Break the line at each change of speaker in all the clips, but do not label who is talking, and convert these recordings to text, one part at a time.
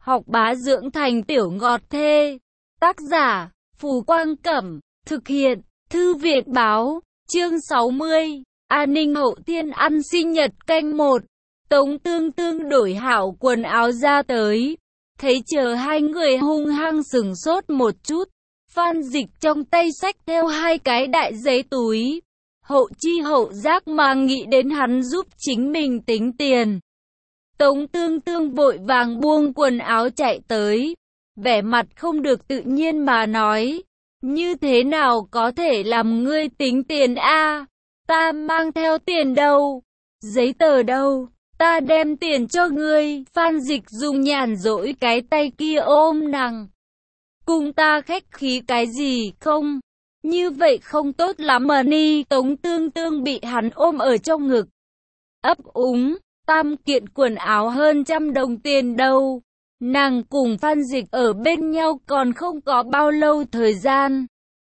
học bá dưỡng thành tiểu ngọt thê. Tác giả, Phù Quang Cẩm, thực hiện, Thư viện Báo, chương 60, An ninh hậu thiên ăn sinh nhật canh 1. Tống Tương Tương đổi hảo quần áo ra tới, thấy chờ hai người hung hăng sửng sốt một chút. Phan Dịch trong tay xách theo hai cái đại giấy túi, hậu chi hậu giác mà nghĩ đến hắn giúp chính mình tính tiền. Tống Tương Tương vội vàng buông quần áo chạy tới, vẻ mặt không được tự nhiên mà nói, như thế nào có thể làm ngươi tính tiền a? Ta mang theo tiền đâu? Giấy tờ đâu? Ta đem tiền cho ngươi. Phan Dịch dùng nhàn rỗi cái tay kia ôm nàng. Cùng ta khách khí cái gì không? Như vậy không tốt lắm mà ni. Tống Tương Tương bị hắn ôm ở trong ngực, ấp úng, tam kiện quần áo hơn 100 đồng tiền đâu. Nàng cùng Phan Dịch ở bên nhau còn không có bao lâu thời gian,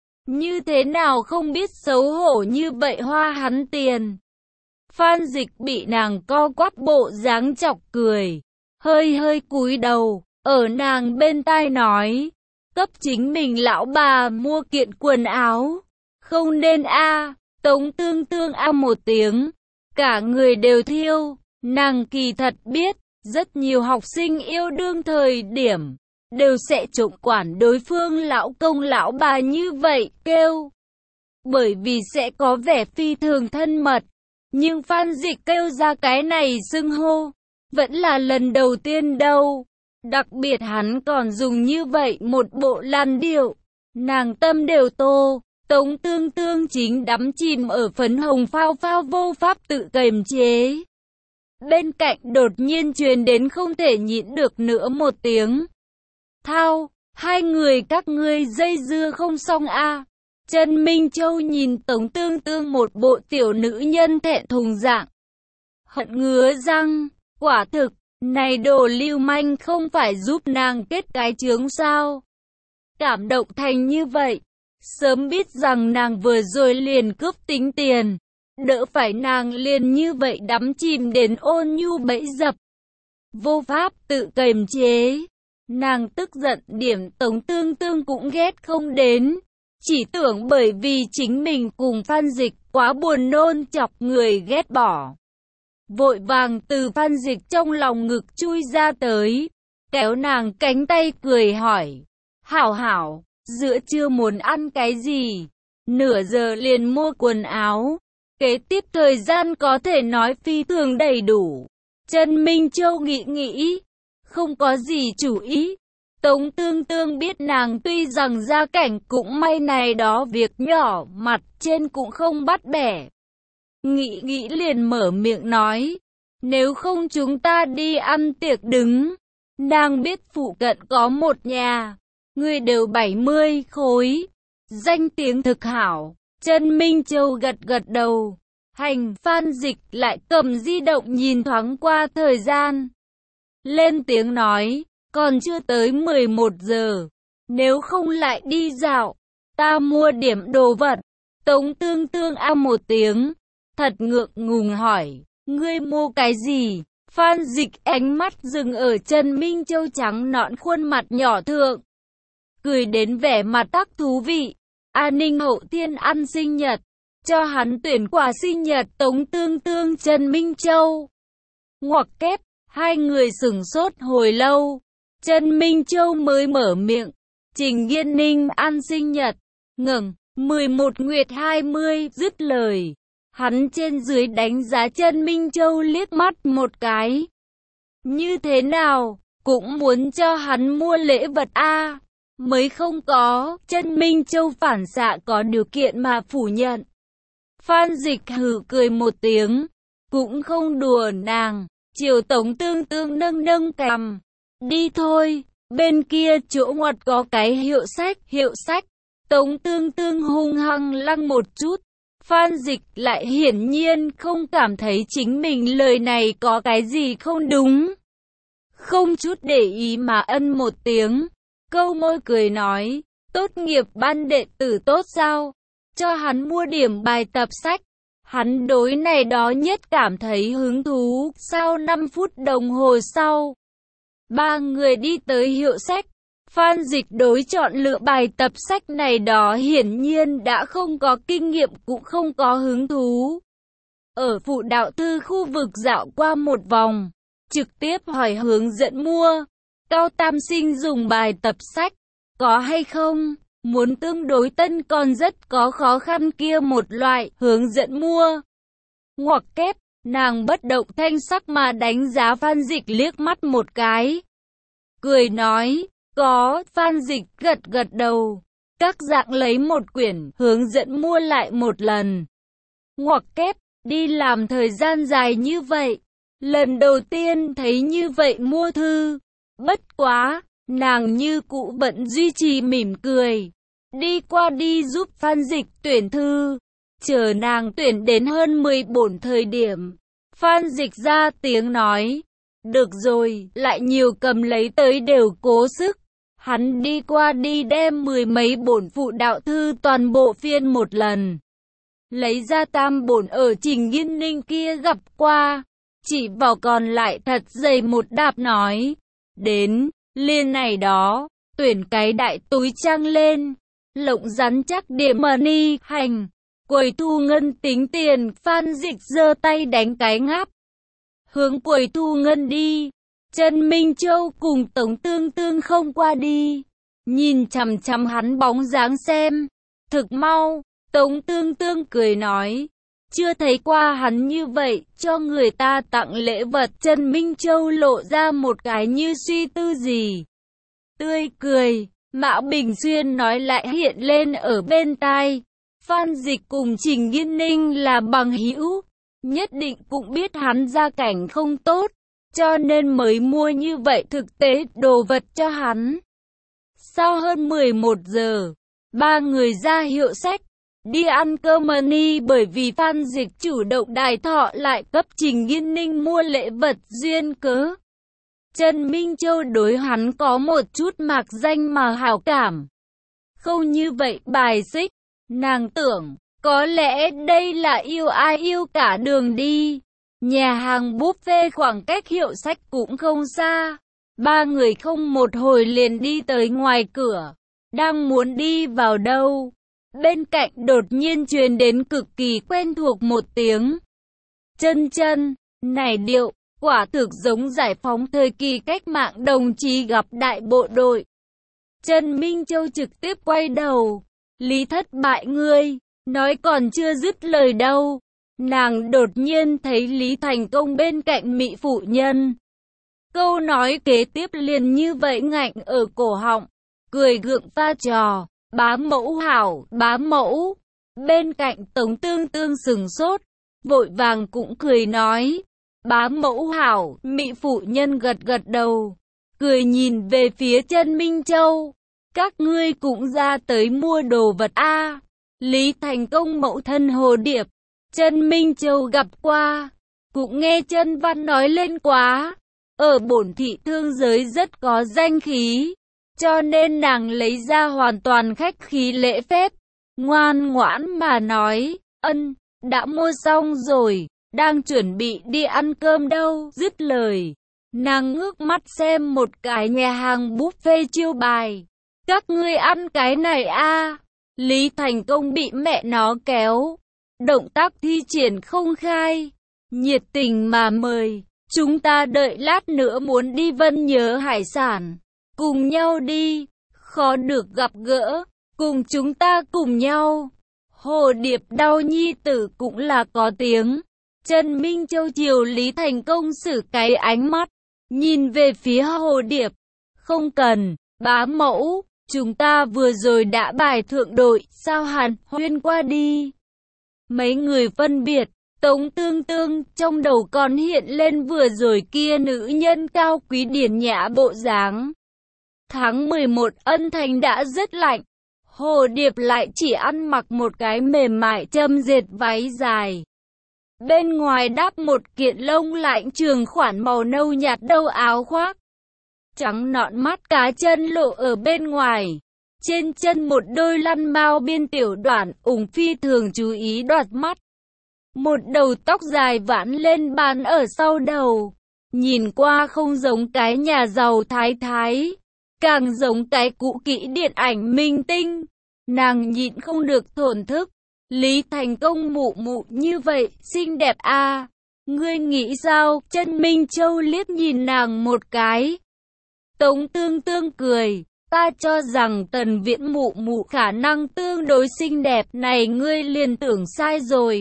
như thế nào không biết xấu hổ như vậy hoa hắn tiền. Phan Dịch bị nàng co quắp bộ dáng chọc cười, hơi hơi cúi đầu, ở nàng bên tai nói, cấp chính mình lão bà mua kiện quần áo, không nên a. Tống Tương Tương a một tiếng, cả người đều thiêu. Nàng kỳ thật biết, rất nhiều học sinh yêu đương thời điểm đều sẽ trộm quản đối phương lão công lão bà như vậy kêu, bởi vì sẽ có vẻ phi thường thân mật. Nhưng Phan Dịch kêu ra cái này xưng hô, vẫn là lần đầu tiên đâu. Đặc biệt hắn còn dùng như vậy một bộ làn điệu, nàng tâm đều tô. Tống Tương Tương chính đắm chìm ở phấn hồng phao phao vô pháp tự kiềm chế. Bên cạnh đột nhiên truyền đến không thể nhịn được nữa một tiếng thao, hai người các ngươi dây dưa không xong a. Trần Minh Châu nhìn Tống Tương Tương một bộ tiểu nữ nhân thẹn thùng dạng, hận ngứa răng, quả thực, này đồ lưu manh không phải giúp nàng kết cái chướng sao? Cảm động thành như vậy, sớm biết rằng nàng vừa rồi liền cướp tính tiền, đỡ phải nàng liền như vậy đắm chìm đến ôn nhu bẫy dập, vô pháp tự kiềm chế. Nàng tức giận điểm Tống Tương Tương cũng ghét không đến, chỉ tưởng bởi vì chính mình cùng Phan Dịch quá buồn nôn chọc người ghét bỏ. Vội vàng từ Phan Dịch trong lòng ngực chui ra tới, kéo nàng cánh tay cười hỏi, hảo hảo, giữa trưa muốn ăn cái gì? Nửa giờ liền mua quần áo. Kế tiếp thời gian có thể nói phi thường đầy đủ. Trần Minh Châu nghĩ nghĩ, không có gì chủ ý. Tống Tương Tương biết nàng tuy rằng gia cảnh cũng may này đó việc nhỏ, mặt trên cũng không bắt bẻ. Nghĩ nghĩ liền mở miệng nói, nếu không chúng ta đi ăn tiệc đứng. Nàng biết phụ cận có một nhà, người đều 70 khối, danh tiếng thực hảo. Trần Minh Châu gật gật đầu. Hành. Phan Dịch lại cầm di động nhìn thoáng qua thời gian, lên tiếng nói, còn chưa tới 11 giờ, nếu không lại đi dạo, ta mua điểm đồ vật. Tống Tương Tương a một tiếng, thật ngượng ngùng hỏi, ngươi mua cái gì? Phan Dịch ánh mắt dừng ở Trần Minh Châu trắng nõn khuôn mặt nhỏ thượng, cười đến vẻ mặt tác thú vị. An ninh hậu thiên ăn sinh nhật, cho hắn tuyển quà sinh nhật. Tống Tương Tương Trần Minh Châu. Ngoặc kép, hai người sửng sốt hồi lâu. Trần Minh Châu mới mở miệng, Trình Yên Ninh ăn sinh nhật, ngừng, 11 Nguyệt 20, dứt lời. Hắn trên dưới đánh giá Trần Minh Châu liếc mắt một cái. Như thế nào, cũng muốn cho hắn mua lễ vật a. Mới không có. Trần Minh Châu phản xạ có điều kiện mà phủ nhận. Phan Dịch hừ cười một tiếng, cũng không đùa nàng, chiều Tống Tương Tương nâng nâng cằm, đi thôi, bên kia chỗ ngoặt có cái hiệu sách. Tống Tương Tương hung hăng lăng một chút. Phan Dịch lại hiển nhiên không cảm thấy chính mình lời này có cái gì không đúng, không chút để ý mà ân một tiếng, câu môi cười nói, tốt nghiệp ban đệ tử tốt sao? Cho hắn mua điểm bài tập sách. Hắn đối này đó nhất cảm thấy hứng thú. Sau 5 phút đồng hồ sau, Ba người đi tới hiệu sách. Phan Dịch đối chọn lựa bài tập sách này đó hiển nhiên đã không có kinh nghiệm cũng không có hứng thú. Ở phụ đạo thư khu vực dạo qua một vòng, trực tiếp hỏi hướng dẫn mua. Cao Tam Sinh dùng bài tập sách, có hay không? Muốn tương đối tân còn rất có khó khăn kia một loại, hướng dẫn mua. Ngoặc kép, nàng bất động thanh sắc mà đánh giá Phan Dịch liếc mắt một cái. Cười nói, có, Phan Dịch gật gật đầu. Các dạng lấy một quyển, hướng dẫn mua lại một lần. Ngoặc kép, đi làm thời gian dài như vậy. Lần đầu tiên thấy như vậy mua thư. Bất quá, nàng như cũ vẫn duy trì mỉm cười. Đi qua đi giúp Phan Dịch tuyển thư. Chờ nàng tuyển đến hơn 10 bổn thời điểm. Phan Dịch ra tiếng nói. Được rồi, lại nhiều cầm lấy tới đều cố sức. Hắn đi qua đi đem 10 mấy bổn phụ đạo thư toàn bộ phiên một lần. Lấy ra tam bổn ở Trình Nghiên Ninh kia gặp qua. Chỉ vào còn lại thật dày một đạp nói. Đến, liên này đó, tuyển cái đại túi trang lên. Lộng rắn chắc điểm money, hành. Quầy thu ngân tính tiền, Phan Dịch giơ tay đánh cái ngáp. Hướng quầy thu ngân đi. Trần Minh Châu cùng Tống Tương Tương không qua đi. Nhìn chằm chằm hắn bóng dáng xem. Thực mau, Tống Tương Tương cười nói. Chưa thấy qua hắn như vậy, cho người ta tặng lễ vật. Trần Minh Châu lộ ra một cái như suy tư gì. Tươi cười, Mã Bình Xuyên nói lại hiện lên ở bên tai. Phan Dịch cùng Trình Nghiên Ninh là bằng hữu, nhất định cũng biết hắn gia cảnh không tốt, cho nên mới mua như vậy thực tế đồ vật cho hắn. Sau hơn 11 giờ, ba người ra hiệu sách, đi ăn cơm money bởi vì Phan Dịch chủ động đài thọ lại cấp Trình Nghiên Ninh mua lễ vật duyên cớ. Trần Minh Châu đối hắn có một chút mạc danh mà hảo cảm. Không như vậy bài xích, nàng tưởng, có lẽ đây là yêu ai yêu cả đường đi. Nhà hàng buffet khoảng cách hiệu sách cũng không xa. Ba người không một hồi liền đi tới ngoài cửa. Đang muốn đi vào đâu, bên cạnh đột nhiên truyền đến cực kỳ quen thuộc một tiếng. Chân chân, này điệu, quả thực giống giải phóng thời kỳ cách mạng đồng chí gặp đại bộ đội. Trần Minh Châu trực tiếp quay đầu. Lý thất bại ngươi, nói còn chưa dứt lời đâu. Nàng đột nhiên thấy Lý Thành Công bên cạnh mỹ phụ nhân. Câu nói kế tiếp liền như vậy ngạnh ở cổ họng. Cười gượng pha trò, bá mẫu hảo, bá mẫu. Bên cạnh Tống Tương Tương sừng sốt, vội vàng cũng cười nói. Bá mẫu hảo, mỹ phụ nhân gật gật đầu. Cười nhìn về phía Trần Minh Châu. Các ngươi cũng ra tới mua đồ vật a. Lý Thành Công mẫu thân Hồ Điệp, Trần Minh Châu gặp qua, cũng nghe Trần Văn nói lên quá. Ở bổn thị thương giới rất có danh khí, cho nên nàng lấy ra hoàn toàn khách khí lễ phép, ngoan ngoãn mà nói, ân, đã mua xong rồi, đang chuẩn bị đi ăn cơm đâu. Dứt lời, nàng ngước mắt xem một cái nhà hàng buffet chiêu bài. Các ngươi ăn cái này a. Lý Thành Công bị mẹ nó kéo. Động tác thi triển không khai. Nhiệt tình mà mời. Chúng ta đợi lát nữa muốn đi Vân Nhớ Hải Sản. Cùng nhau đi. Khó được gặp gỡ. Cùng chúng ta cùng nhau. Hồ Điệp đau nhi tử cũng là có tiếng. Trần Minh Châu chiều Lý Thành Công sử cái ánh mắt. Nhìn về phía Hồ Điệp. Không cần, bá mẫu. Chúng ta vừa rồi đã bài thượng đội, sao hàn huyên qua đi. Mấy người phân biệt, Tống Tương Tương trong đầu còn hiện lên vừa rồi kia nữ nhân cao quý điển nhã bộ dáng. Tháng 11 Ân Thành đã rất lạnh, Hồ Điệp lại chỉ ăn mặc một cái mềm mại châm dệt váy dài. Bên ngoài đắp một kiện lông lạnh trường khoản màu nâu nhạt đâu áo khoác. Trắng nõn mắt cá chân lộ ở bên ngoài. Trên chân một đôi lăn mao biên tiểu đoạn ủng phi thường chú ý đoạt mắt. Một đầu tóc dài vãn lên bàn ở sau đầu. nhìn qua không giống cái nhà giàu thái thái, càng giống cái cũ kỹ điện ảnh minh tinh. Nàng nhịn không được thổn thức, Lý Thành Công mụ mụ như vậy, xinh đẹp à, ngươi nghĩ sao? Chân Minh Châu liếc nhìn nàng một cái. Tống Tương Tương cười, ta cho rằng Tần Viễn mụ mụ khả năng tương đối xinh đẹp, này ngươi liền tưởng sai rồi.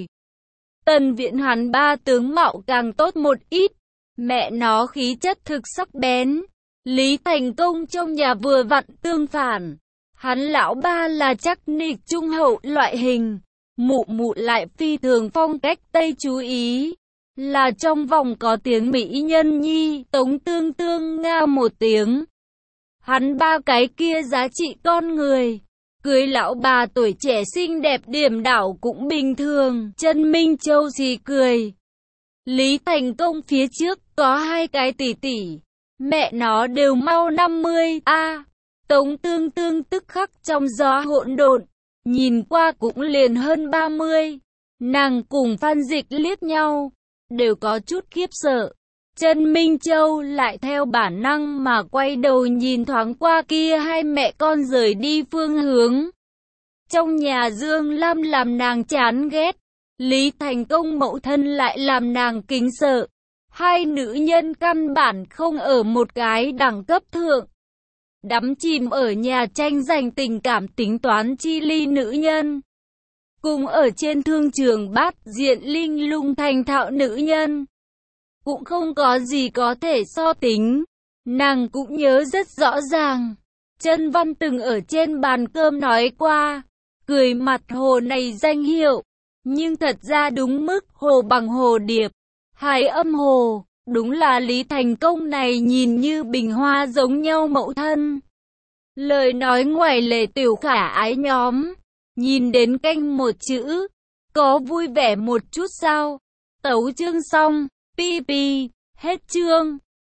Tần Viễn hắn ba tướng mạo càng tốt một ít, mẹ nó khí chất thực sắc bén. Lý Thành Công trong nhà vừa vặn tương phản, hắn lão ba là chắc nịch trung hậu loại hình, mụ mụ lại phi thường phong cách Tây chú ý, là trong vòng có tiếng mỹ nhân nhi. Tống Tương Tương nga một tiếng. Hắn ba cái kia giá trị con người, cưới lão bà tuổi trẻ xinh đẹp điểm đảo cũng bình thường. Chân Minh Châu gì cười. Lý Thành Công phía trước có hai cái tỷ tỷ, mẹ nó đều mau 50 a. Tống Tương Tương tức khắc trong gió hỗn độn, nhìn qua cũng liền hơn 30. Nàng cùng Phan Dịch liếc nhau, đều có chút khiếp sợ. Chân Minh Châu lại theo bản năng mà quay đầu nhìn thoáng qua kia hai mẹ con rời đi phương hướng. Trong nhà Dương Lam làm nàng chán ghét, Lý Thành Công mẫu thân lại làm nàng kính sợ. Hai nữ nhân căn bản không ở một cái đẳng cấp thượng. Đắm chìm ở nhà tranh giành tình cảm tính toán chi ly nữ nhân, cùng ở trên thương trường bát diện linh lung thành thạo nữ nhân, cũng không có gì có thể so tính. Nàng cũng nhớ rất rõ ràng, Chân Văn từng ở trên bàn cơm nói qua, cười mặt hồ này danh hiệu, nhưng thật ra đúng mức hồ bằng hồ điệp, hải âm hồ. Đúng là Lý Thành Công này nhìn như bình hoa giống nhau mẫu thân. Lời nói ngoài lề tiểu khả ái nhóm, nhìn đến canh một chữ, có vui vẻ một chút sao? Tấu chương xong, pi pi, hết chương.